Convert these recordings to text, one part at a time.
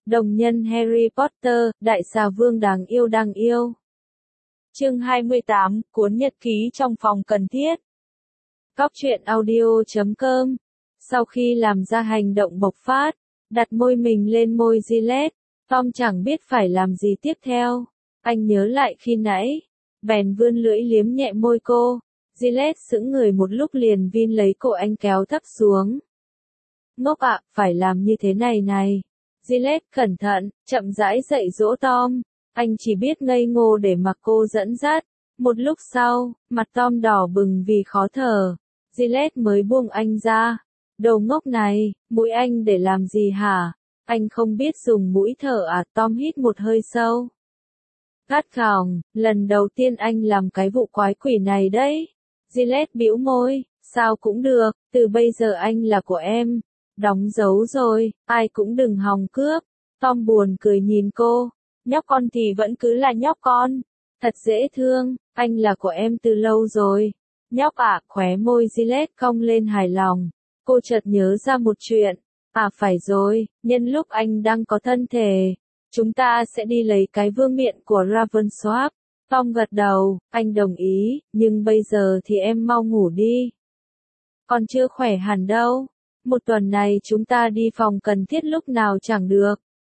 Đồng nhân Harry Potter, đại xà vương đáng yêu. Chương 28, cuốn nhật ký trong phòng cần thiết. Góc truyện audio.com. Sau khi làm ra hành động bộc phát, đặt môi mình lên môi Gillette, Tom chẳng biết phải làm gì tiếp theo. Anh nhớ lại khi nãy, bèn vươn lưỡi liếm nhẹ môi cô. Gillette sững người một lúc liền vin lấy cổ anh kéo thấp xuống. Ngốc ạ, phải làm như thế này. Gillette cẩn thận, chậm rãi dạy dỗ Tom. Anh chỉ biết ngây ngô để mặc cô dẫn dắt. Một lúc sau, mặt Tom đỏ bừng vì khó thở. Gillette mới buông anh ra. Đồ ngốc này, mũi anh để làm gì hả? Anh không biết dùng mũi thở à? Tom hít một hơi sâu. Gắt gỏng, lần đầu tiên anh làm cái vụ quái quỷ này đấy. Gillette bĩu môi, sao cũng được, từ bây giờ anh là của em. Đóng dấu rồi, ai cũng đừng hòng cướp. Tom buồn cười nhìn cô, nhóc con thì vẫn cứ là nhóc con. Thật dễ thương, anh là của em từ lâu rồi. Nhóc ạ, khóe môi Gillette cong lên hài lòng. Cô chợt nhớ ra một chuyện. À phải rồi, nhân lúc anh đang có thân thể, chúng ta sẽ đi lấy cái vương miện của Ravensworth. Tom gật đầu, anh đồng ý, nhưng bây giờ thì em mau ngủ đi. Còn chưa khỏe hẳn đâu. Một tuần này chúng ta đi phòng cần thiết lúc nào chẳng được.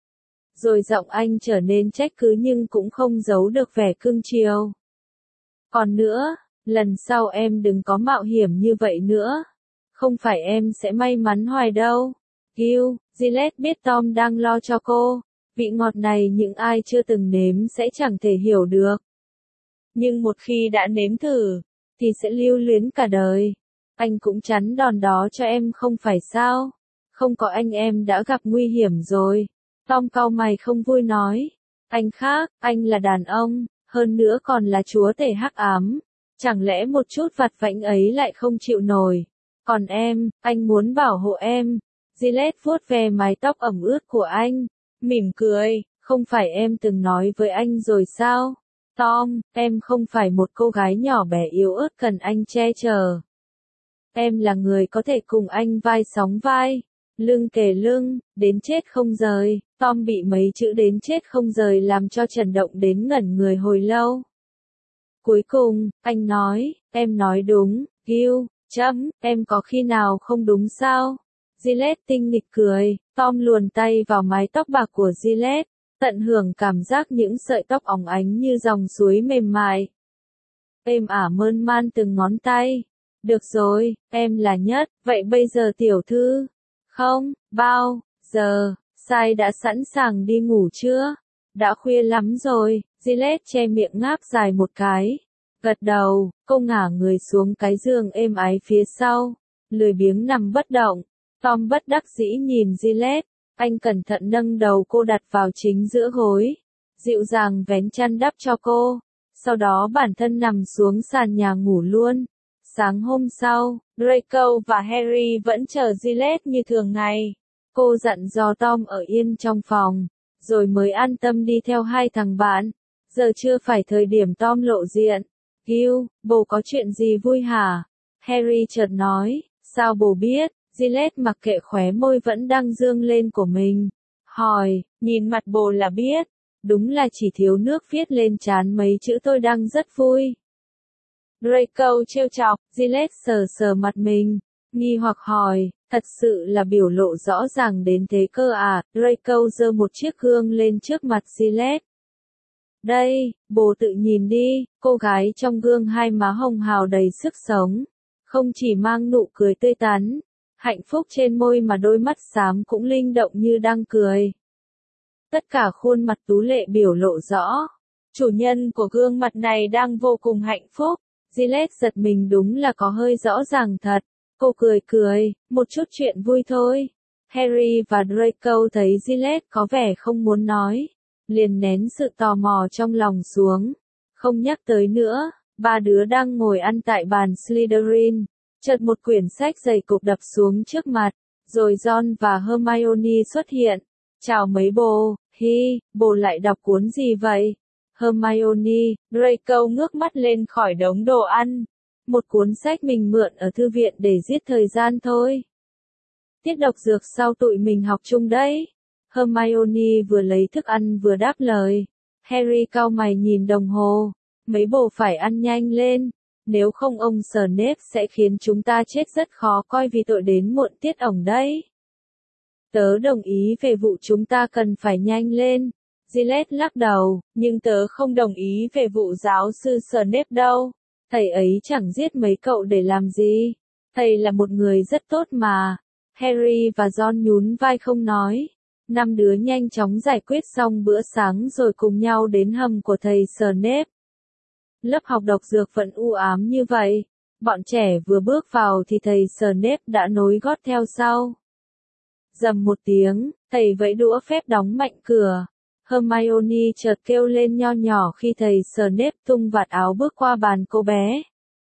Rồi giọng anh trở nên trách cứ nhưng cũng không giấu được vẻ cưng chiều. Còn nữa, lần sau em đừng có mạo hiểm như vậy nữa. Không phải em sẽ may mắn hoài đâu. Gillette biết Tom đang lo cho cô. Vị ngọt này những ai chưa từng nếm sẽ chẳng thể hiểu được. Nhưng một khi đã nếm thử, thì sẽ lưu luyến cả đời. Anh cũng chắn đòn đó cho em không phải sao? Không có anh em đã gặp nguy hiểm rồi. Tom cau mày không vui nói. Anh khác, anh là đàn ông, hơn nữa còn là chúa tể hắc ám. Chẳng lẽ một chút vặt vãnh ấy lại không chịu nổi? Còn em, anh muốn bảo hộ em. Gillette vuốt về mái tóc ẩm ướt của anh, mỉm cười, không phải em từng nói với anh rồi sao? Tom, em không phải một cô gái nhỏ bé yếu ớt cần anh che chở. Em là người có thể cùng anh vai sóng vai, lưng kề lưng, đến chết không rời. Tom bị mấy chữ đến chết không rời làm cho Trần Động đến ngẩn người hồi lâu. Cuối cùng, anh nói, em nói đúng, em có khi nào không đúng sao? Gillette tinh nghịch cười, Tom luồn tay vào mái tóc bạc của Gillette, tận hưởng cảm giác những sợi tóc óng ánh như dòng suối mềm mại. Êm ả mơn man từng ngón tay. Được rồi, em là nhất, vậy bây giờ tiểu thư? Không, bao giờ, Sai đã sẵn sàng đi ngủ chưa? Đã khuya lắm rồi, Gillette che miệng ngáp dài một cái. Gật đầu, cô ngả người xuống cái giường êm ái phía sau, lười biếng nằm bất động. Tom bất đắc dĩ nhìn Gillette, anh cẩn thận nâng đầu cô đặt vào chính giữa gối, dịu dàng vén chăn đắp cho cô, sau đó bản thân nằm xuống sàn nhà ngủ luôn. Sáng hôm sau, Draco và Harry vẫn chờ Gillette như thường ngày. Cô dặn dò Tom ở yên trong phòng, rồi mới an tâm đi theo hai thằng bạn. Giờ chưa phải thời điểm Tom lộ diện. Bố có chuyện gì vui hả? Harry chợt nói, sao bố biết? Gillette mặc kệ khóe môi vẫn đang dương lên của mình. Hỏi, nhìn mặt bồ là biết. Đúng là chỉ thiếu nước viết lên trán mấy chữ tôi đang rất vui. Draco trêu chọc, Gillette sờ mặt mình, nghi hoặc hỏi, thật sự là biểu lộ rõ ràng đến thế cơ à? Draco giơ một chiếc gương lên trước mặt Gillette. Đây, bố tự nhìn đi, cô gái trong gương hai má hồng hào đầy sức sống. Không chỉ mang nụ cười tươi tắn, hạnh phúc trên môi mà đôi mắt xám cũng linh động như đang cười. Tất cả khuôn mặt tú lệ biểu lộ rõ. Chủ nhân của gương mặt này đang vô cùng hạnh phúc. Gillette giật mình đúng là có hơi rõ ràng thật. Cô cười, một chút chuyện vui thôi. Harry và Draco thấy Gillette có vẻ không muốn nói, liền nén sự tò mò trong lòng xuống. Không nhắc tới nữa, ba đứa đang ngồi ăn tại bàn Slytherin. Chợt một quyển sách dày cục đập xuống trước mặt, rồi Ron và Hermione xuất hiện. Chào mấy bồ, bồ lại đọc cuốn gì vậy? Hermione, Draco ngước mắt lên khỏi đống đồ ăn. Một cuốn sách mình mượn ở thư viện để giết thời gian thôi. Tiết độc dược sau tụi mình học chung đấy. Hermione vừa lấy thức ăn vừa đáp lời. Harry cau mày nhìn đồng hồ. Mấy bồ phải ăn nhanh lên. Nếu không ông Snape sẽ khiến chúng ta chết rất khó coi vì tội đến muộn tiết ổng đấy. Tớ đồng ý về vụ chúng ta cần phải nhanh lên. Gillette lắc đầu, nhưng tớ không đồng ý về vụ giáo sư Snape đâu. Thầy ấy chẳng giết mấy cậu để làm gì. Thầy là một người rất tốt mà. Harry và Ron nhún vai không nói. Năm đứa nhanh chóng giải quyết xong bữa sáng rồi cùng nhau đến hầm của thầy Snape. Lớp học độc dược vẫn u ám như vậy. Bọn trẻ vừa bước vào thì thầy Snape đã nối gót theo sau. Rầm một tiếng, thầy vẫy đũa phép đóng mạnh cửa. Hermione chợt kêu lên nho nhỏ khi thầy Snape tung vạt áo bước qua bàn cô bé.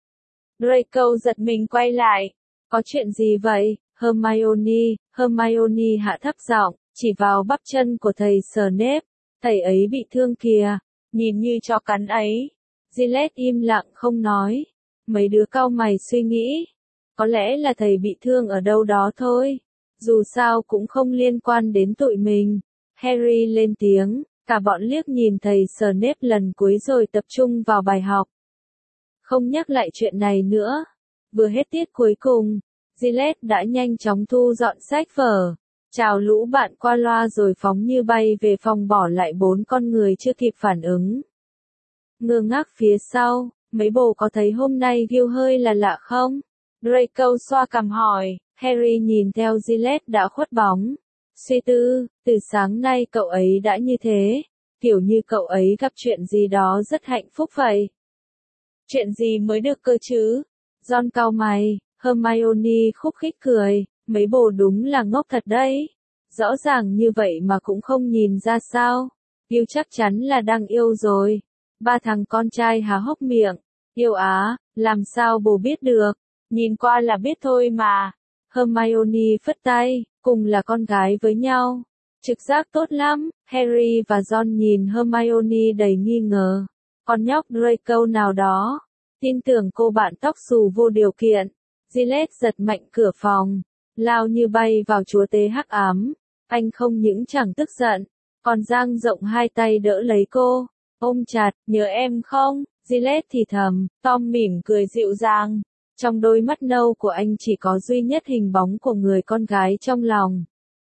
Draco giật mình quay lại. Có chuyện gì vậy, Hermione? Hermione hạ thấp giọng, chỉ vào bắp chân của thầy Snape. Thầy ấy bị thương kìa, nhìn như chó cắn ấy. Gillette im lặng không nói. Mấy đứa cau mày suy nghĩ. Có lẽ là thầy bị thương ở đâu đó thôi. Dù sao cũng không liên quan đến tụi mình. Harry lên tiếng, cả bọn liếc nhìn thầy Snape lần cuối rồi tập trung vào bài học. Không nhắc lại chuyện này nữa. Vừa hết tiết cuối cùng, Gillette đã nhanh chóng thu dọn sách vở, chào lũ bạn qua loa rồi phóng như bay về phòng bỏ lại 4 con người chưa kịp phản ứng. Ngơ ngác phía sau, mấy bồ có thấy hôm nay Gil hơi là lạ không? Draco xoa cằm hỏi. Harry nhìn theo Gillette đã khuất bóng. Suy tư, từ sáng nay cậu ấy đã như thế, kiểu như cậu ấy gặp chuyện gì đó rất hạnh phúc vậy. Chuyện gì mới được cơ chứ? Ron cau mày, Hermione khúc khích cười, mấy bồ đúng là ngốc thật đấy. Rõ ràng như vậy mà cũng không nhìn ra sao. Yêu chắc chắn là đang yêu rồi. Ba thằng con trai há hốc miệng. Yêu á, làm sao bồ biết được? Nhìn qua là biết thôi mà. Hermione phất tay, cùng là con gái với nhau. Trực giác tốt lắm. Harry và Ron nhìn Hermione đầy nghi ngờ. Con nhóc Draco nào đó. Tin tưởng cô bạn tóc xù vô điều kiện. Gillette giật mạnh cửa phòng, lao như bay vào chúa tể hắc ám. Anh không những chẳng tức giận, còn dang rộng hai tay đỡ lấy cô. Ôm chặt, nhớ em không? Gillette thì thầm. Tom mỉm cười dịu dàng. Trong đôi mắt nâu của anh chỉ có duy nhất hình bóng của người con gái trong lòng.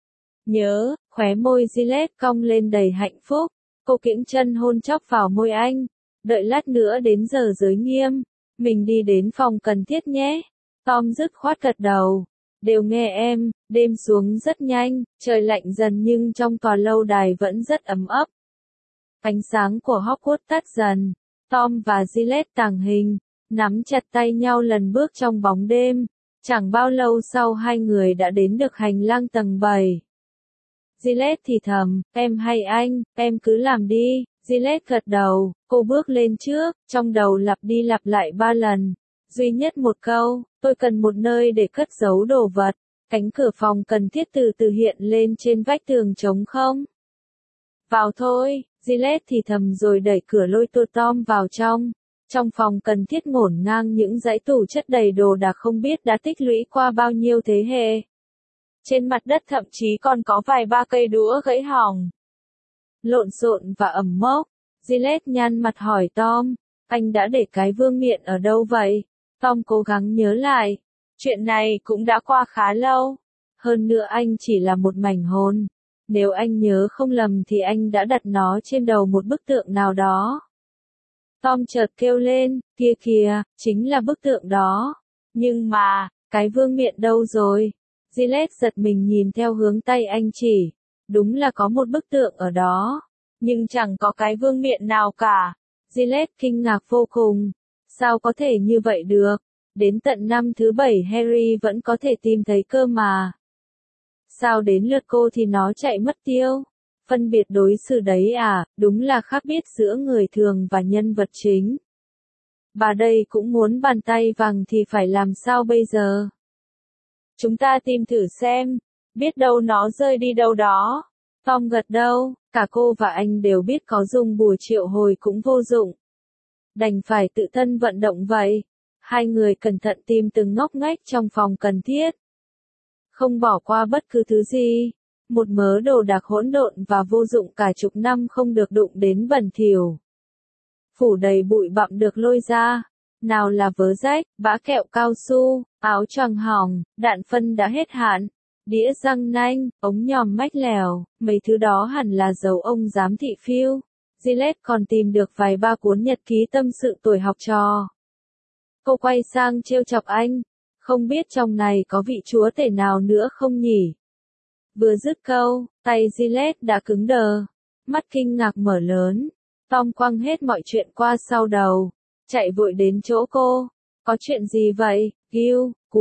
Nhớ, khóe môi Gillette cong lên đầy hạnh phúc. Cô kiễng chân hôn chóc vào môi anh. Đợi lát nữa đến giờ giới nghiêm. Mình đi đến phòng cần thiết nhé. Tom dứt khoát gật đầu. Đều nghe em. Đêm xuống rất nhanh, trời lạnh dần nhưng trong tòa lâu đài vẫn rất ấm ấp. Ánh sáng của Hogwarts tắt dần. Tom và Gillette tàng hình, nắm chặt tay nhau lần bước trong bóng đêm. Chẳng bao lâu sau hai người đã đến được hành lang tầng 7. Gillette thì thầm, em hay anh, em cứ làm đi. Gillette gật đầu, cô bước lên trước, trong đầu lặp đi lặp lại 3 lần. Duy nhất một câu, tôi cần một nơi để cất giấu đồ vật. Cánh cửa phòng cần thiết từ từ hiện lên trên vách tường trống không. Vào thôi, Gillette thì thầm rồi đẩy cửa lôi Tom vào trong. Trong phòng cần thiết ngổn ngang những dãy tủ chất đầy đồ đạc không biết đã tích lũy qua bao nhiêu thế hệ. Trên mặt đất thậm chí còn có vài ba cây đũa gãy hỏng. Lộn xộn và ẩm mốc. Gillette nhăn mặt hỏi Tom, anh đã để cái vương miện ở đâu vậy? Tom cố gắng nhớ lại. Chuyện này cũng đã qua khá lâu. Hơn nữa anh chỉ là một mảnh hồn. Nếu anh nhớ không lầm thì anh đã đặt nó trên đầu một bức tượng nào đó. Tom chợt kêu lên, kia kìa, chính là bức tượng đó. Nhưng mà, cái vương miện đâu rồi? Gillette giật mình nhìn theo hướng tay anh chỉ. Đúng là có một bức tượng ở đó. Nhưng chẳng có cái vương miện nào cả. Gillette kinh ngạc vô cùng. Sao có thể như vậy được? Đến tận năm thứ 7 Harry vẫn có thể tìm thấy cơ mà. Sao đến lượt cô thì nó chạy mất tiêu? Phân biệt đối xử đấy à, đúng là khác biệt giữa người thường và nhân vật chính. Bà đây cũng muốn bàn tay vàng thì phải làm sao bây giờ? Chúng ta tìm thử xem, biết đâu nó rơi đi đâu đó. Tom gật đầu, cả cô và anh đều biết có dùng bùa triệu hồi cũng vô dụng. Đành phải tự thân vận động vậy. Hai người cẩn thận tìm từng ngóc ngách trong phòng cần thiết. Không bỏ qua bất cứ thứ gì. một mớ đồ đạc hỗn độn và vô dụng cả chục năm không được đụng đến bẩn thỉu. Phủ đầy bụi bặm được lôi ra, nào là vớ rách, bã kẹo cao su, áo choàng hỏng, đạn phân đã hết hạn, đĩa răng nanh, ống nhòm mách lèo, mấy thứ đó hẳn là dấu ông giám thị Phil. Gillette còn tìm được vài ba cuốn nhật ký tâm sự tuổi học trò. Cô quay sang trêu chọc anh, không biết trong này có vị chúa tể nào nữa không nhỉ? Vừa dứt câu, tay Gillette đã cứng đờ, mắt kinh ngạc mở lớn. Tom quăng hết mọi chuyện qua sau đầu, chạy vội đến chỗ cô. Có chuyện gì vậy, Gil?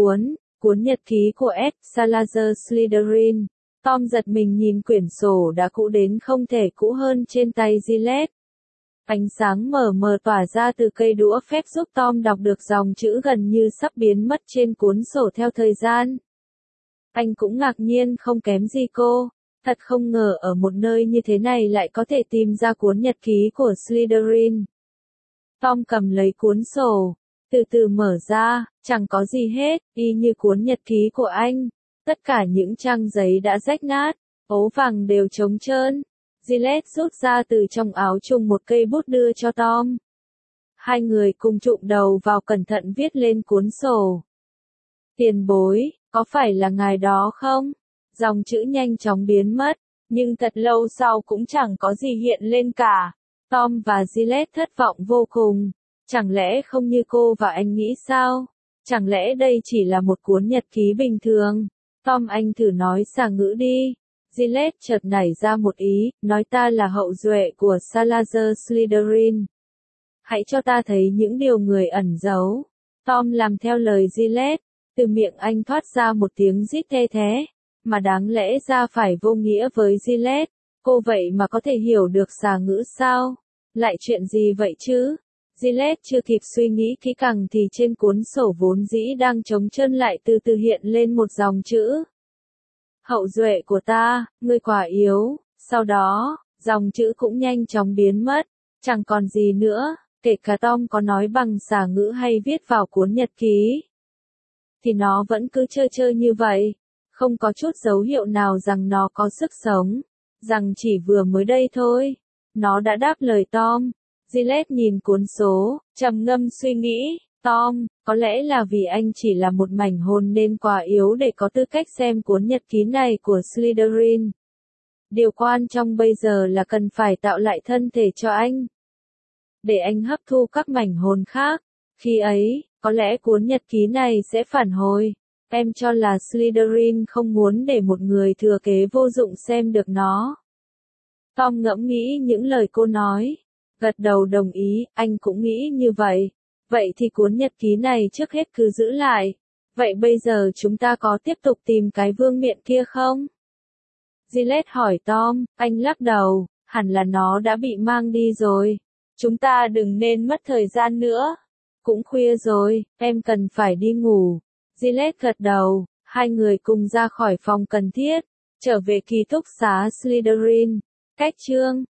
Cuốn nhật ký của Ed Salazar Slytherin. Tom giật mình nhìn quyển sổ đã cũ đến không thể cũ hơn trên tay Gillette. Ánh sáng mờ mờ tỏa ra từ cây đũa phép giúp Tom đọc được dòng chữ gần như sắp biến mất trên cuốn sổ theo thời gian. Anh cũng ngạc nhiên không kém gì cô. Thật không ngờ ở một nơi như thế này lại có thể tìm ra cuốn nhật ký của Slytherin. Tom cầm lấy cuốn sổ, từ từ mở ra, chẳng có gì hết, y như cuốn nhật ký của anh. Tất cả những trang giấy đã rách nát, ố vàng đều trống trơn. Gillette rút ra từ trong áo trùng một cây bút đưa cho Tom. Hai người cùng chụm đầu vào cẩn thận viết lên cuốn sổ. Tiền bối, có phải là ngài đó không? Dòng chữ nhanh chóng biến mất, nhưng thật lâu sau cũng chẳng có gì hiện lên cả. Tom và Gillette thất vọng vô cùng. Chẳng lẽ không như cô và anh nghĩ sao? Chẳng lẽ đây chỉ là một cuốn nhật ký bình thường? Tom, anh thử nói xà ngữ đi. Gillette chợt nảy ra một ý, nói ta là hậu duệ của Salazar Slytherin. Hãy cho ta thấy những điều người ẩn giấu. Tom làm theo lời Gillette, từ miệng anh thoát ra một tiếng rít the thé, mà đáng lẽ ra phải vô nghĩa với Gillette. Cô vậy mà có thể hiểu được xà ngữ sao? Lại chuyện gì vậy chứ? Gillette chưa kịp suy nghĩ kỹ càng thì trên cuốn sổ vốn dĩ đang trống trơn lại từ từ hiện lên một dòng chữ. Hậu duệ của ta, ngươi quả yếu. Sau đó, dòng chữ cũng nhanh chóng biến mất, chẳng còn gì nữa, kể cả Tom có nói bằng xà ngữ hay viết vào cuốn nhật ký. Thì nó vẫn cứ trơ trơ như vậy, không có chút dấu hiệu nào rằng nó có sức sống, rằng chỉ vừa mới đây thôi, nó đã đáp lời Tom. Gillette nhìn cuốn số, trầm ngâm suy nghĩ, Tom, có lẽ là vì anh chỉ là một mảnh hồn nên quá yếu để có tư cách xem cuốn nhật ký này của Slytherin. Điều quan trọng bây giờ là cần phải tạo lại thân thể cho anh, để anh hấp thu các mảnh hồn khác. Khi ấy, có lẽ cuốn nhật ký này sẽ phản hồi. Em cho là Slytherin không muốn để một người thừa kế vô dụng xem được nó. Tom ngẫm nghĩ những lời cô nói, gật đầu đồng ý, anh cũng nghĩ như vậy. Vậy thì cuốn nhật ký này trước hết cứ giữ lại. Vậy bây giờ chúng ta có tiếp tục tìm cái vương miện kia không? Gillette hỏi Tom, anh lắc đầu, hẳn là nó đã bị mang đi rồi. Chúng ta đừng nên mất thời gian nữa. Cũng khuya rồi, em cần phải đi ngủ. Gillette gật đầu, hai người cùng ra khỏi phòng cần thiết, trở về ký túc xá Slytherin. Cách chương